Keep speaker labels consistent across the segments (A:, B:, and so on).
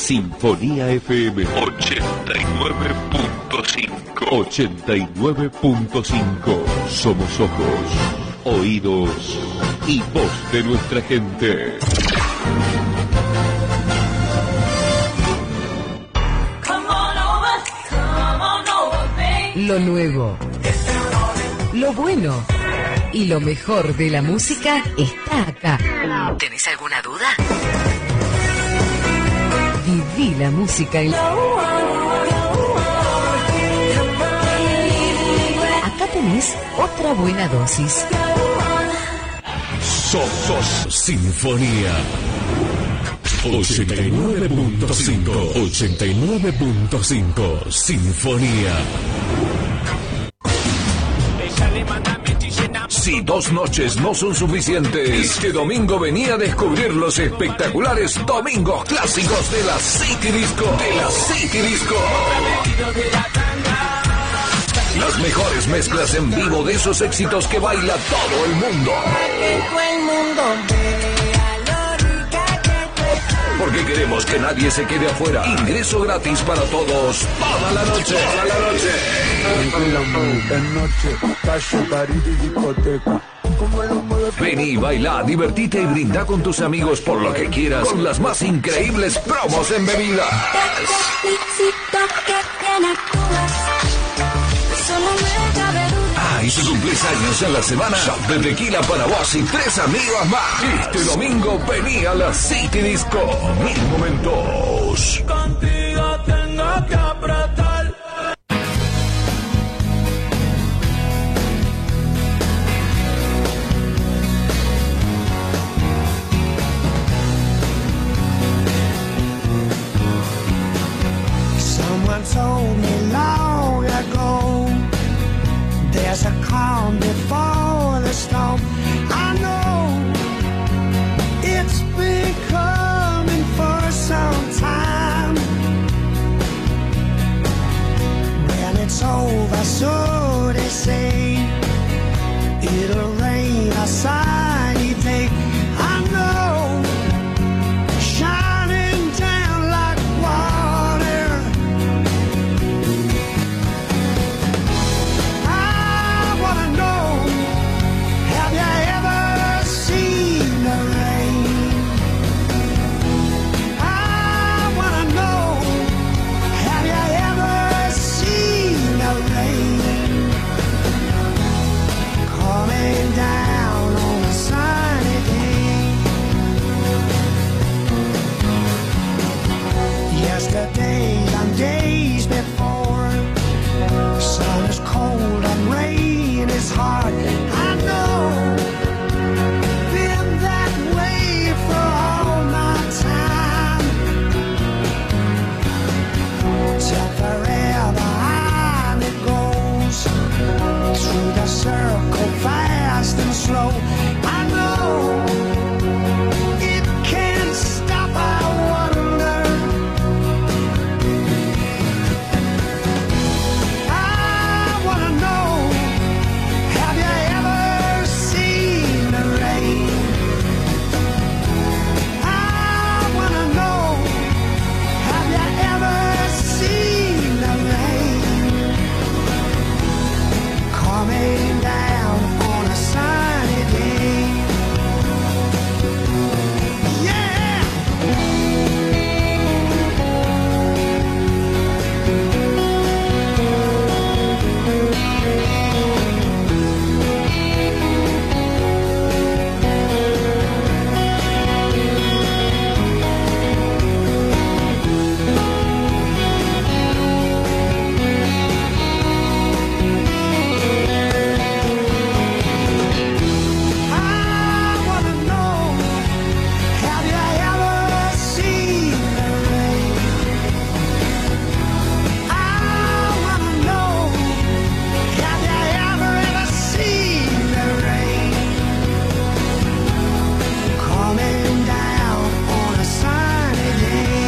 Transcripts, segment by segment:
A: Sinfonía FM 89.5. 89.5. Somos ojos, oídos y voz de nuestra gente.
B: Lo nuevo, lo bueno y lo mejor de la música está acá. ¿Tenés alguna duda? Viví la música en... Acá tenés otra buena dosis.
A: Somos Sinfonía 89.5. 89.5 Sinfonía. Si 2 noches no son suficientes, este domingo venía a descubrir los espectaculares domingos clásicos de la City Disco. Las mejores mezclas en vivo de esos éxitos que baila todo el mundo. Porque queremos que nadie se quede afuera. Ingreso gratis para todos toda la noche. Vení, baila, divertite y brinda con tus amigos por lo que quieras con las más increíbles promos en bebida. Y si cumplís años en la semana, shot de tequila para vos y 3 amigos más. Este domingo vení a la City Disco. 1000 momentos. Contigo tengo que apretar.
C: Someone told me long ago, there's a calm before the storm. I know it's been coming for some time. When it's over, so they say, it'll rain a sunny day. I know, shining down like water. I wanna know, have you ever seen the rain? I wanna know, have you ever seen the rain? Coming down on a sunny day. Yesterday and days before, sun is cold and rain is hard. I know, been that way for all my time. Till forever on it goes, through the circle fast and slow. I know, it can't stop, I wonder. I wanna know, have you ever seen the rain? I wanna know, have you ever seen the rain? Coming down on a sunny day. Yeah! I wanna know, have you ever seen the rain? I wanna know, have you ever seen the rain? Coming down on a sunny day.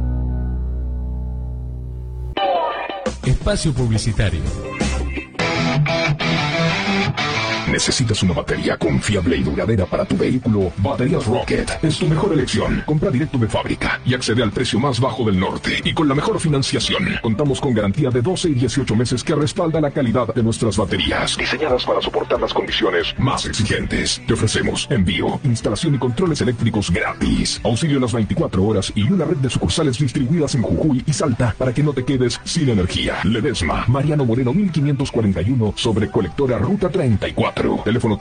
A: Espacio publicitario. ¿Necesitas una batería confiable y duradera para tu vehículo? Baterías Rocket es tu mejor elección. Compra directo de fábrica y accede al precio más bajo del norte y con la mejor financiación. Contamos con garantía de 12 y 18 meses que respalda la calidad de nuestras baterías, diseñadas para soportar las condiciones más exigentes. Te ofrecemos envío, instalación y controles eléctricos gratis, auxilio las 24 horas y una red de sucursales distribuidas en Jujuy y Salta para que no te quedes sin energía. Ledesma, Mariano Moreno 1541 sobre Colectora Ruta 34. Teléfono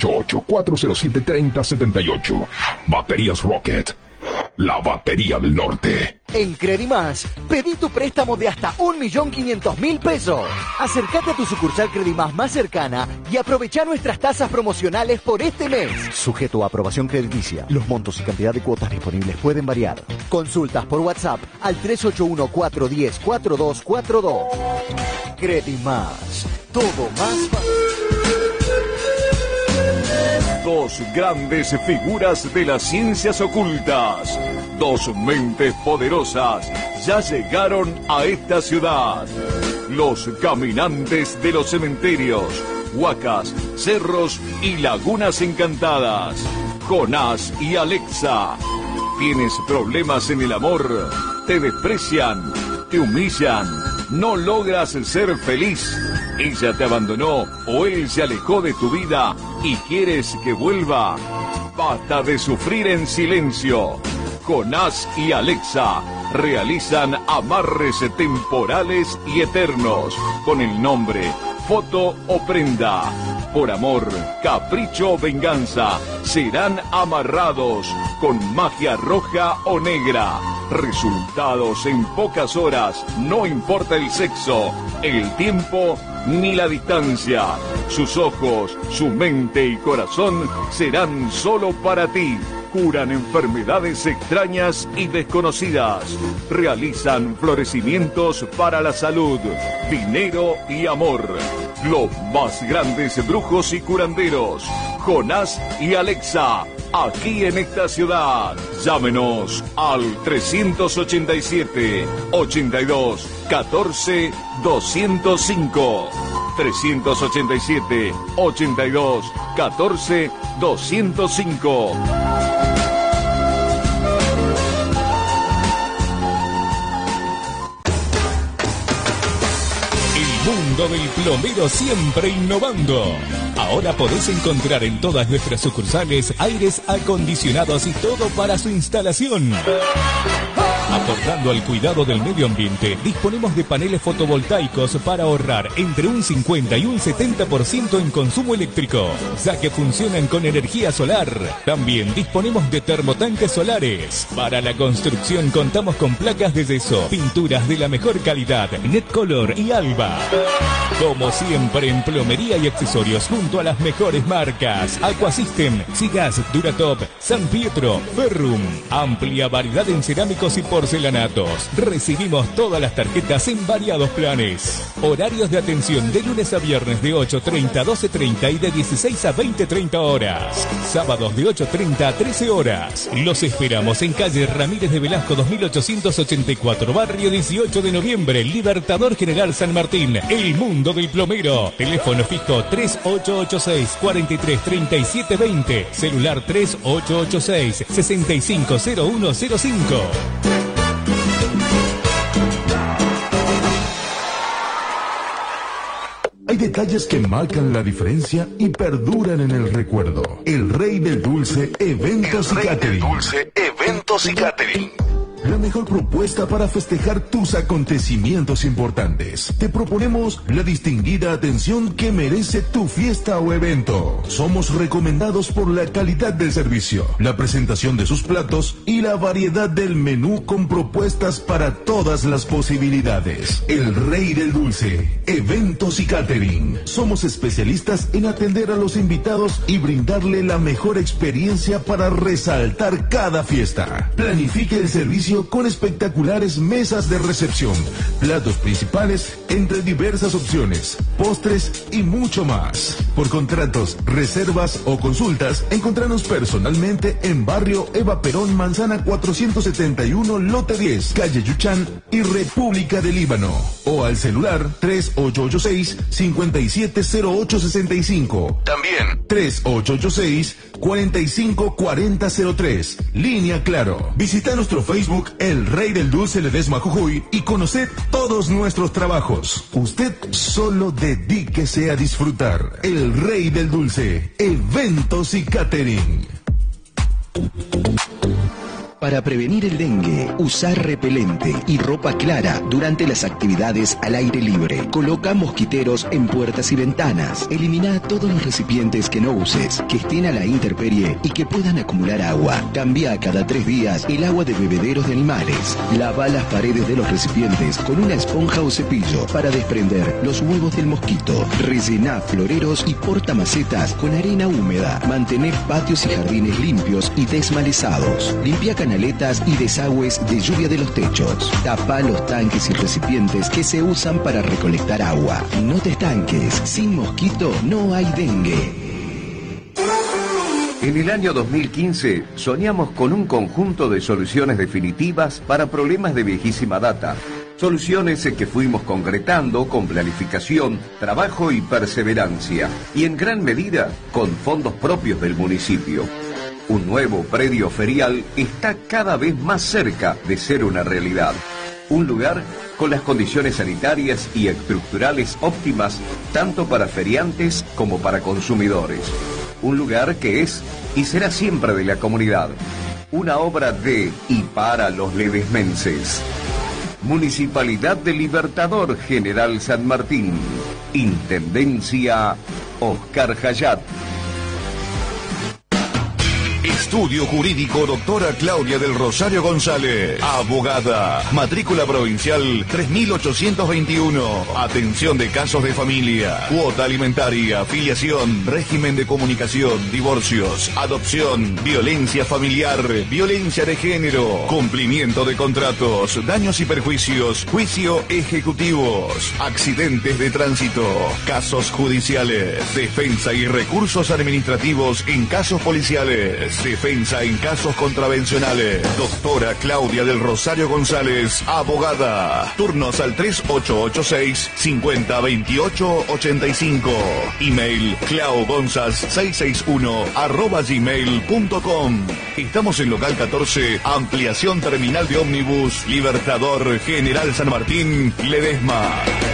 A: 388-407-3078. Baterías Rocket, la batería del norte.
D: En Credimás, pedí tu préstamo de hasta 1.500.000 pesos. Acércate a tu sucursal Credimás más cercana y aprovecha nuestras tasas promocionales por este mes. Sujeto a aprobación crediticia. Los montos y cantidad de cuotas disponibles pueden variar. Consultas por WhatsApp al 381-410-4242. Credimás, todo más fácil.
E: Dos grandes figuras de las ciencias ocultas, dos mentes poderosas, ya llegaron a esta ciudad. Los caminantes de los cementerios, huacas, cerros y lagunas encantadas. Jonás y Alexa. ¿Tienes problemas en el amor? ¿Te desprecian? ¿Te humillan? ¿No logras ser feliz? ¿Ella te abandonó o él se alejó de tu vida y quieres que vuelva? Basta de sufrir en silencio. Jonás y Alexa realizan amarres temporales y eternos con el nombre Foto o Prenda. Por amor, capricho o venganza, serán amarrados con magia roja o negra. Resultados en pocas horas, no importa el sexo, el tiempo ni la distancia. Sus ojos, su mente y corazón serán solo para ti. Curan enfermedades extrañas y desconocidas. Realizan florecimientos para la salud, dinero y amor. Los más grandes brujos y curanderos, Jonás y Alexa, aquí en esta ciudad. Llámenos al 387-82-14-205. 387-82-14-205.
F: El mundo del plomero siempre innovando. Ahora podés encontrar en todas nuestras sucursales aires acondicionados y todo para su instalación. Aportando al cuidado del medio ambiente, disponemos de paneles fotovoltaicos para ahorrar entre un 50 y un 70% en consumo eléctrico, ya que funcionan con energía solar. También disponemos de termotanques solares. Para la construcción contamos con placas de yeso, pinturas de la mejor calidad, Netcolor y Alba. Como siempre en plomería y accesorios junto a las mejores marcas: Aquasystem, Sigas, Duratop, San Pietro, Ferrum. Amplia variedad en cerámicos y porcelanatos. Recibimos todas las tarjetas en variados planes. Horarios de atención de lunes a viernes de 8:30 a 12:30 y de 16 a 20:30 horas. Sábados de 8:30 a 13 horas. Los esperamos en calle Ramírez de Velasco 2884, barrio 18 de noviembre, Libertador General San Martín. El mundo del plomero. Teléfono fijo 3886-433720. Celular 3886-650105.
A: Hay detalles que marcan la diferencia y perduran en el recuerdo. El Rey del Dulce, Eventos y Catering. La mejor propuesta para festejar tus acontecimientos importantes. Te proponemos la distinguida atención que merece tu fiesta o evento. Somos recomendados por la calidad del servicio, la presentación de sus platos y la variedad del menú con propuestas para todas las posibilidades. El Rey del Dulce, Eventos y Catering. Somos especialistas en atender a los invitados y brindarle la mejor experiencia para resaltar cada fiesta. Planifique el servicio
G: servicio con espectaculares mesas de recepción, platos principales entre diversas opciones, postres y mucho más. Por contratos, reservas o consultas, encontranos personalmente en Barrio Eva Perón, Manzana 471, Lote 10, Calle Yuchán y República del Líbano. O al celular 3886-570865. También 3886-454003. Línea Claro. Visita nuestro Facebook El Rey del Dulce Ledesma Jujuy y conoced todos nuestros trabajos. Usted solo dedíquese a disfrutar. El Rey del Dulce, eventos y catering.
H: Para prevenir el dengue, usar repelente y ropa clara durante las actividades al aire libre. Coloca mosquiteros en puertas y ventanas. Elimina todos los recipientes que no uses, que estén a la intemperie y que puedan acumular agua. Cambia cada 3 días el agua de bebederos de animales. Lava las paredes de los recipientes con una esponja o cepillo para desprender los huevos del mosquito. Rellena floreros y portamacetas con arena húmeda. Mantener patios y jardines limpios y desmalezados. Limpia canaletas y desagües de lluvia de los techos. Tapa los tanques y recipientes que se usan para recolectar agua. No te estanques. Sin mosquito no hay dengue.
I: En el año 2015 soñamos con un conjunto de soluciones definitivas para problemas de viejísima data. Soluciones que fuimos concretando con planificación, trabajo y perseverancia. Y en gran medida con fondos propios del municipio. Un nuevo predio ferial está cada vez más cerca de ser una realidad. Un lugar con las condiciones sanitarias y estructurales óptimas tanto para feriantes como para consumidores. Un lugar que es y será siempre de la comunidad. Una obra de y para los ledesmenses. Municipalidad de Libertador General San Martín. Intendencia Oscar Hayat.
E: Estudio Jurídico Doctora Claudia del Rosario González, abogada, matrícula provincial 3821, atención de casos de familia, cuota alimentaria, filiación, régimen de comunicación, divorcios, adopción, violencia familiar, violencia de género, cumplimiento de contratos, daños y perjuicios, juicio ejecutivos, accidentes de tránsito, casos judiciales, defensa y recursos administrativos en casos policiales, defensa en casos contravencionales. Doctora Claudia del Rosario González, abogada. Turnos al 3886-502885. Email claugonzas661@gmail.com. Estamos en local 14, ampliación terminal de ómnibus, Libertador General San Martín, Ledesma.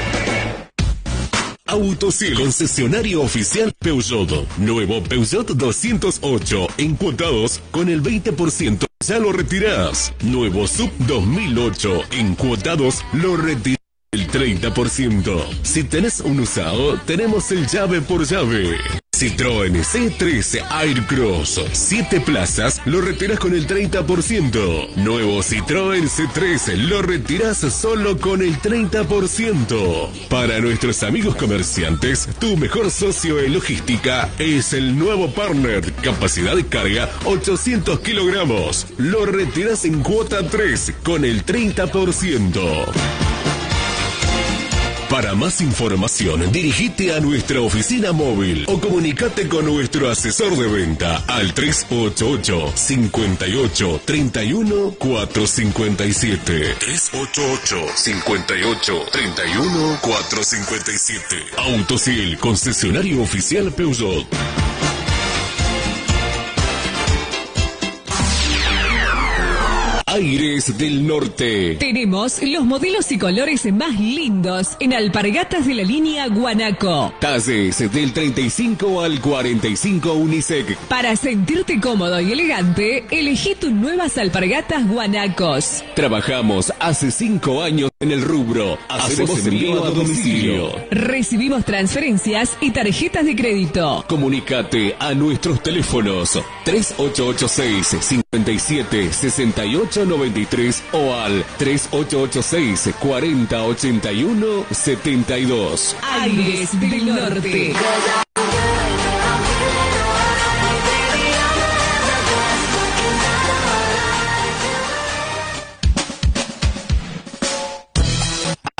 F: Autosil, concesionario oficial Peugeot. Nuevo Peugeot 208, encuotados con el 20%, ya lo retirás. Nuevo Sub 2008, encuotados, lo retirás el 30%. Si tenés un usado, tenemos el llave por llave. Citroën C3 Aircross, 7 plazas, lo retirás con el 30%. Nuevo Citroën C3, lo retirás solo con el 30%. Para nuestros amigos comerciantes, tu mejor socio en logística es el nuevo Partner. Capacidad de carga 800 kilogramos. Lo retirás en cuota 3 con el 30%. Para más información, dirigite a nuestra oficina móvil o comunicate con nuestro asesor de venta al 388-58-31-457. 388-58-31-457. Autosil, concesionario oficial Peugeot. Aires del Norte.
B: Tenemos los modelos y colores más lindos en alpargatas de la línea Guanaco.
F: Talles del 35 al 45 unisex.
B: Para sentirte cómodo y elegante, elegí tus nuevas alpargatas Guanacos.
F: Trabajamos hace 5 años en el rubro. Hacemos envío a domicilio.
B: Recibimos transferencias y tarjetas de crédito.
F: Comunicate a nuestros teléfonos 3886-576893 o al 3886-4081-72.
B: Aires del Norte.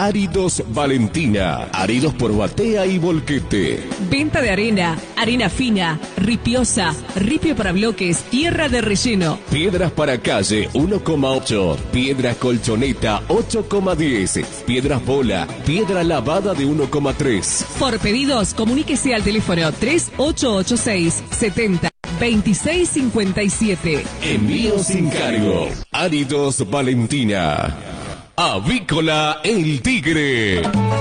F: Áridos Valentina. Áridos por batea y volquete.
J: Venta de arena, arena fina, ripiosa, ripio para bloques, tierra de relleno.
F: Piedras para calle 1,8. Piedras colchoneta 8,10. Piedras bola. Piedra lavada de 1,3.
J: Por pedidos, comuníquese al teléfono 3886 70 2657.
F: Envío sin cargo. Áridos Valentina. Avícola El Tigre.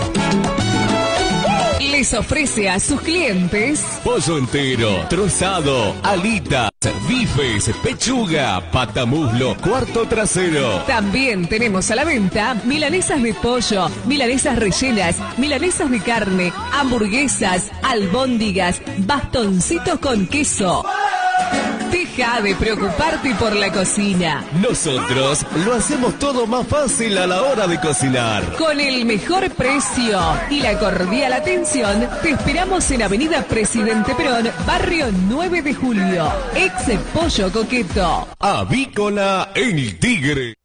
J: Les ofrece a sus clientes
F: pollo entero, trozado, alitas, bifes, pechuga, patamuslo, cuarto trasero.
J: También tenemos a la venta milanesas de pollo, milanesas rellenas, milanesas de carne, hamburguesas, albóndigas, bastoncitos con queso. Deja de preocuparte por la cocina.
F: Nosotros lo hacemos todo más fácil a la hora de cocinar.
J: Con el mejor precio y la cordial atención, te esperamos en Avenida Presidente Perón, barrio 9 de Julio. Ex Pollo Coqueto.
F: Avícola El Tigre.